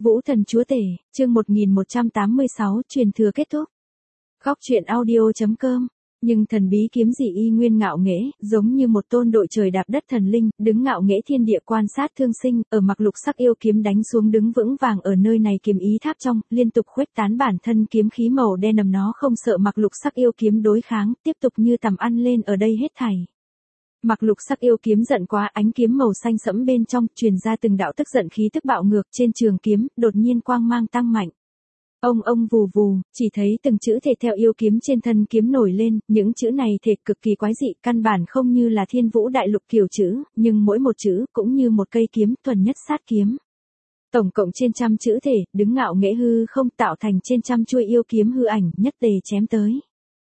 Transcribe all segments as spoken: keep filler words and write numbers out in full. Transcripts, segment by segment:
Vũ Thần Chúa Tể, chương một nghìn một trăm tám mươi sáu, truyền thừa kết thúc. Góc truyện audio chấm com. Nhưng thần bí kiếm gì y nguyên ngạo nghễ, giống như một tôn đội trời đạp đất thần linh, đứng ngạo nghễ thiên địa quan sát thương sinh, ở mặc lục sắc yêu kiếm đánh xuống đứng vững vàng ở nơi này kiếm ý tháp trong, liên tục khuếch tán bản thân kiếm khí màu đen nằm nó không sợ mặc lục sắc yêu kiếm đối kháng, tiếp tục như tầm ăn lên ở đây hết thảy. Mặc lục sắc yêu kiếm giận quá, ánh kiếm màu xanh sẫm bên trong truyền ra từng đạo tức giận khí tức bạo ngược trên trường kiếm, đột nhiên quang mang tăng mạnh. Ông ông vù vù, chỉ thấy từng chữ thể theo yêu kiếm trên thân kiếm nổi lên, những chữ này thể cực kỳ quái dị, căn bản không như là Thiên Vũ Đại Lục kiểu chữ, nhưng mỗi một chữ cũng như một cây kiếm thuần nhất sát kiếm. Tổng cộng trên trăm chữ thể, đứng ngạo nghễ hư không tạo thành trên trăm chuôi yêu kiếm hư ảnh, nhất tề chém tới.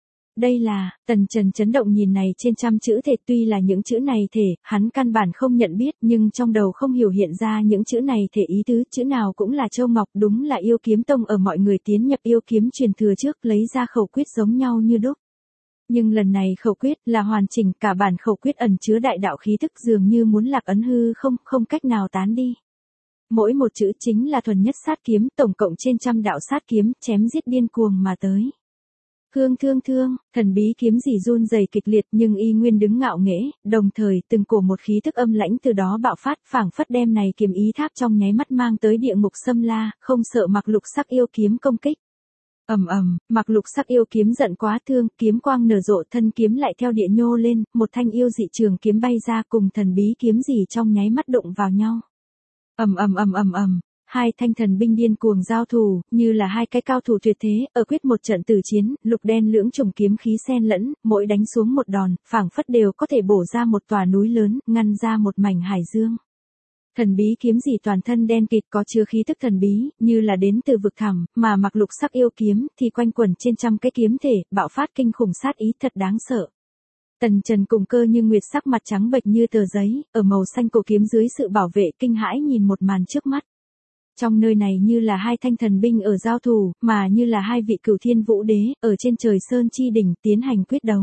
Đây là, Tần Trần chấn động nhìn này trên trăm chữ thể, tuy là những chữ này thể, hắn căn bản không nhận biết, nhưng trong đầu không hiểu hiện ra những chữ này thể ý tứ, chữ nào cũng là châu ngọc, đúng là yêu kiếm tông ở mọi người tiến nhập yêu kiếm truyền thừa trước, lấy ra khẩu quyết giống nhau như đúc. Nhưng lần này khẩu quyết là hoàn chỉnh, cả bản khẩu quyết ẩn chứa đại đạo khí thức dường như muốn lạc ấn hư không, không cách nào tán đi. Mỗi một chữ chính là thuần nhất sát kiếm, tổng cộng trên trăm đạo sát kiếm, chém giết điên cuồng mà tới. Thương thương thương, thần bí kiếm gì run rẩy kịch liệt nhưng y nguyên đứng ngạo nghễ, đồng thời từng cổ một khí thức âm lãnh từ đó bạo phát, phảng phất đem này kiếm ý tháp trong nháy mắt mang tới địa ngục xâm la, không sợ mặc lục sắc yêu kiếm công kích. Ầm ầm, mặc lục sắc yêu kiếm giận quá thương, kiếm quang nở rộ, thân kiếm lại theo địa nhô lên, một thanh yêu dị trường kiếm bay ra cùng thần bí kiếm gì trong nháy mắt đụng vào nhau. Ầm ầm ầm ầm ầm. Hai thanh thần binh điên cuồng giao thủ, như là hai cái cao thủ tuyệt thế, ở quyết một trận tử chiến, lục đen lưỡng trùng kiếm khí xen lẫn, mỗi đánh xuống một đòn, phảng phất đều có thể bổ ra một tòa núi lớn, ngăn ra một mảnh hải dương. Thần bí kiếm gì toàn thân đen kịt có chứa khí tức thần bí, như là đến từ vực thẳm, mà mặc lục sắc yêu kiếm thì quanh quẩn trên trăm cái kiếm thể, bạo phát kinh khủng sát ý thật đáng sợ. Tần Trần cùng Cơ Như Nguyệt sắc mặt trắng bệch như tờ giấy, ở màu xanh cổ kiếm dưới sự bảo vệ kinh hãi nhìn một màn trước mắt. Trong nơi này như là hai thanh thần binh ở giao thủ, mà như là hai vị cửu thiên vũ đế, ở trên trời sơn chi đỉnh tiến hành quyết đấu.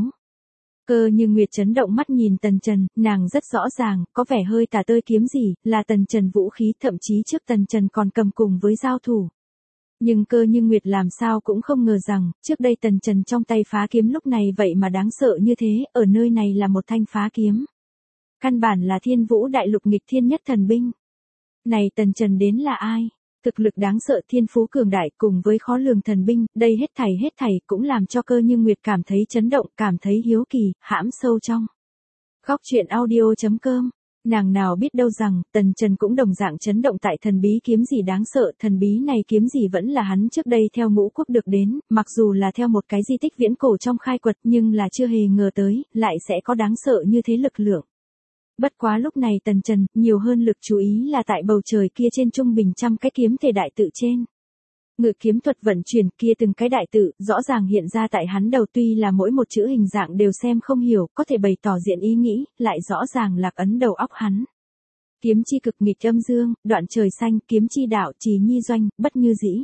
Cơ Như Nguyệt chấn động mắt nhìn Tần Trần, nàng rất rõ ràng, có vẻ hơi tà tơi kiếm gì, là Tần Trần vũ khí, thậm chí trước Tần Trần còn cầm cùng với giao thủ. Nhưng Cơ Như Nguyệt làm sao cũng không ngờ rằng, trước đây Tần Trần trong tay phá kiếm lúc này vậy mà đáng sợ như thế, ở nơi này là một thanh phá kiếm. Căn bản là Thiên Vũ Đại Lục nghịch thiên nhất thần binh. Này Tần Trần đến là ai? Thực lực đáng sợ, thiên phú cường đại cùng với khó lường thần binh, đây hết thảy hết thảy cũng làm cho Cơ Như Nguyệt cảm thấy chấn động, cảm thấy hiếu kỳ, hãm sâu trong. Góc truyện audio chấm com. Nàng nào biết đâu rằng, Tần Trần cũng đồng dạng chấn động tại thần bí kiếm gì đáng sợ, thần bí này kiếm gì vẫn là hắn trước đây theo ngũ quốc được đến, mặc dù là theo một cái di tích viễn cổ trong khai quật nhưng là chưa hề ngờ tới, lại sẽ có đáng sợ như thế lực lượng. Bất quá lúc này Tần Trần, nhiều hơn lực chú ý là tại bầu trời kia trên trung bình trăm cái kiếm thể đại tự trên. Ngự kiếm thuật vận chuyển kia từng cái đại tự, rõ ràng hiện ra tại hắn đầu tuy là mỗi một chữ hình dạng đều xem không hiểu, có thể bày tỏ diện ý nghĩ, lại rõ ràng lạc ấn đầu óc hắn. Kiếm chi cực nghịch âm dương, đoạn trời xanh, kiếm chi đạo, trì nhi doanh, bất như dĩ.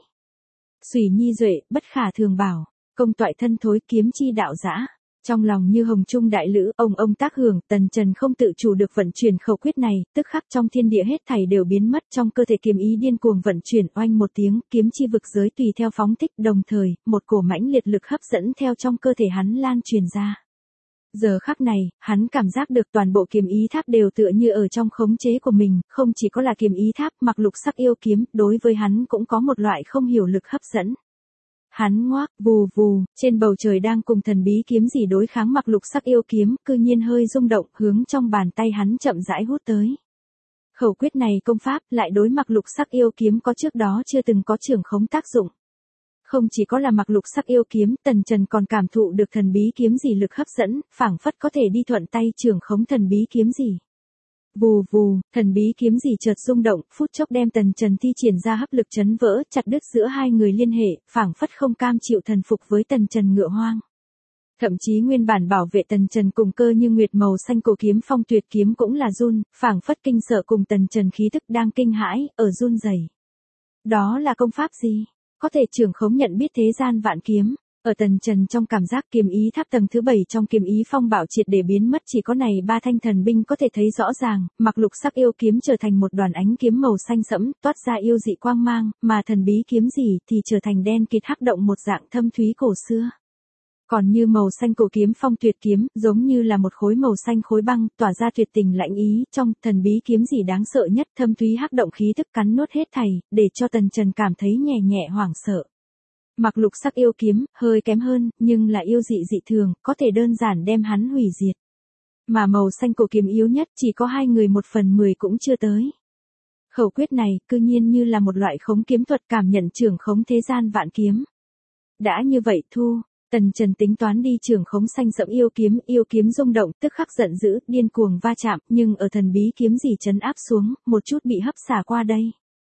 Xùy nhi duệ, bất khả thường bảo, công toại thân thối, kiếm chi đạo dã. Trong lòng như hồng trung đại lữ, ông ông tác hưởng, Tần Trần không tự chủ được vận chuyển khẩu quyết này, tức khắc trong thiên địa hết thảy đều biến mất, trong cơ thể kiếm ý điên cuồng vận chuyển, oanh một tiếng, kiếm chi vực giới tùy theo phóng thích, đồng thời, một cổ mãnh liệt lực hấp dẫn theo trong cơ thể hắn lan truyền ra. Giờ khắc này, hắn cảm giác được toàn bộ kiếm ý tháp đều tựa như ở trong khống chế của mình, không chỉ có là kiếm ý tháp, mặc lục sắc yêu kiếm, đối với hắn cũng có một loại không hiểu lực hấp dẫn. Hắn ngoác, vù vù, trên bầu trời đang cùng thần bí kiếm gì đối kháng mặc lục sắc yêu kiếm, cư nhiên hơi rung động, hướng trong bàn tay hắn chậm rãi hút tới. Khẩu quyết này công pháp, lại đối mặc lục sắc yêu kiếm có trước đó chưa từng có trưởng khống tác dụng. Không chỉ có là mặc lục sắc yêu kiếm, Tần Trần còn cảm thụ được thần bí kiếm gì lực hấp dẫn, phảng phất có thể đi thuận tay trưởng khống thần bí kiếm gì. Vù vù, thần bí kiếm gì chợt rung động, phút chốc đem Tần Trần thi triển ra hấp lực chấn vỡ, chặt đứt giữa hai người liên hệ, phảng phất không cam chịu thần phục với Tần Trần ngựa hoang. Thậm chí nguyên bản bảo vệ Tần Trần cùng Cơ Như Nguyệt màu xanh cổ kiếm phong tuyệt kiếm cũng là run, phảng phất kinh sợ cùng Tần Trần khí tức đang kinh hãi, ở run rẩy. Đó là công pháp gì? Có thể trưởng khống nhận biết thế gian vạn kiếm. Ở Tần Trần trong cảm giác kiếm ý tháp tầng thứ bảy trong kiếm ý phong bạo triệt để biến mất, chỉ có này ba thanh thần binh có thể thấy rõ ràng, mặc lục sắc yêu kiếm trở thành một đoàn ánh kiếm màu xanh sẫm, toát ra yêu dị quang mang, mà thần bí kiếm gì thì trở thành đen kịt hắc động một dạng thâm thúy cổ xưa. Còn như màu xanh cổ kiếm phong tuyệt kiếm, giống như là một khối màu xanh khối băng, tỏa ra tuyệt tình lạnh ý, trong thần bí kiếm gì đáng sợ nhất, thâm thúy hắc động khí tức cắn nuốt hết thảy, để cho Tần Trần cảm thấy nhẹ nhẹ hoảng sợ. Mặc lục sắc yêu kiếm, hơi kém hơn, nhưng là yêu dị dị thường, có thể đơn giản đem hắn hủy diệt. Mà màu xanh cổ kiếm yếu nhất, chỉ có hai người một phần mười cũng chưa tới. Khẩu quyết này, cư nhiên như là một loại khống kiếm thuật, cảm nhận trưởng khống thế gian vạn kiếm. Đã như vậy thu, Tần Trần tính toán đi trưởng khống xanh sẫm yêu kiếm, yêu kiếm rung động, tức khắc giận dữ, điên cuồng va chạm, nhưng ở thần bí kiếm gì trấn áp xuống, một chút bị hấp xả qua đây.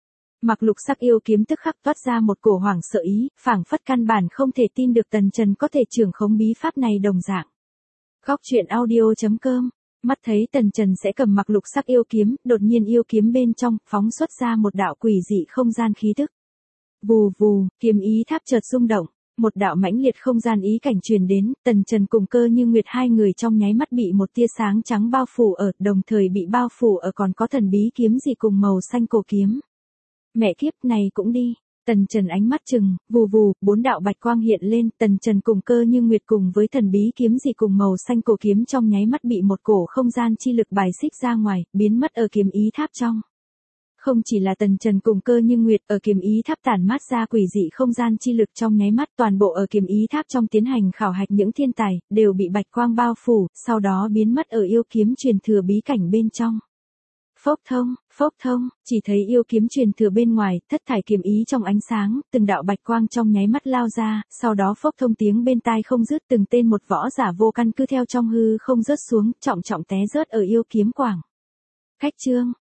Mặc lục sắc yêu kiếm tức khắc toát ra một cổ hoảng sợ ý, phảng phất căn bản không thể tin được Tần Trần có thể trưởng khống bí pháp này đồng dạng. Góc truyện audio chấm com, mắt thấy Tần Trần sẽ cầm mặc lục sắc yêu kiếm, đột nhiên yêu kiếm bên trong, phóng xuất ra một đạo quỷ dị không gian khí tức. Vù vù, kiếm ý tháp chợt rung động, một đạo mãnh liệt không gian ý cảnh truyền đến, Tần Trần cùng Cơ Như Nguyệt hai người trong nháy mắt bị một tia sáng trắng bao phủ ở, đồng thời bị bao phủ ở còn có thần bí kiếm gì cùng màu xanh cổ kiếm. Mẹ kiếp này cũng đi, Tần Trần ánh mắt chừng, vù vù, bốn đạo bạch quang hiện lên, Tần Trần cùng Cơ Như Nguyệt cùng với thần bí kiếm gì cùng màu xanh cổ kiếm trong nháy mắt bị một cổ không gian chi lực bài xích ra ngoài, biến mất ở kiếm ý tháp trong. Không chỉ là Tần Trần cùng Cơ Như Nguyệt, ở kiếm ý tháp tản mát ra quỷ dị không gian chi lực trong nháy mắt, toàn bộ ở kiếm ý tháp trong tiến hành khảo hạch những thiên tài, đều bị bạch quang bao phủ, sau đó biến mất ở yêu kiếm truyền thừa bí cảnh bên trong. Phốc thông, phốc thông, chỉ thấy yêu kiếm truyền thừa bên ngoài, thất thải kiếm ý trong ánh sáng, từng đạo bạch quang trong nháy mắt lao ra, sau đó phốc thông tiếng bên tai không dứt, từng tên một võ giả vô căn cứ theo trong hư không rớt xuống, trọng trọng té rớt ở yêu kiếm quảng. Khách chương,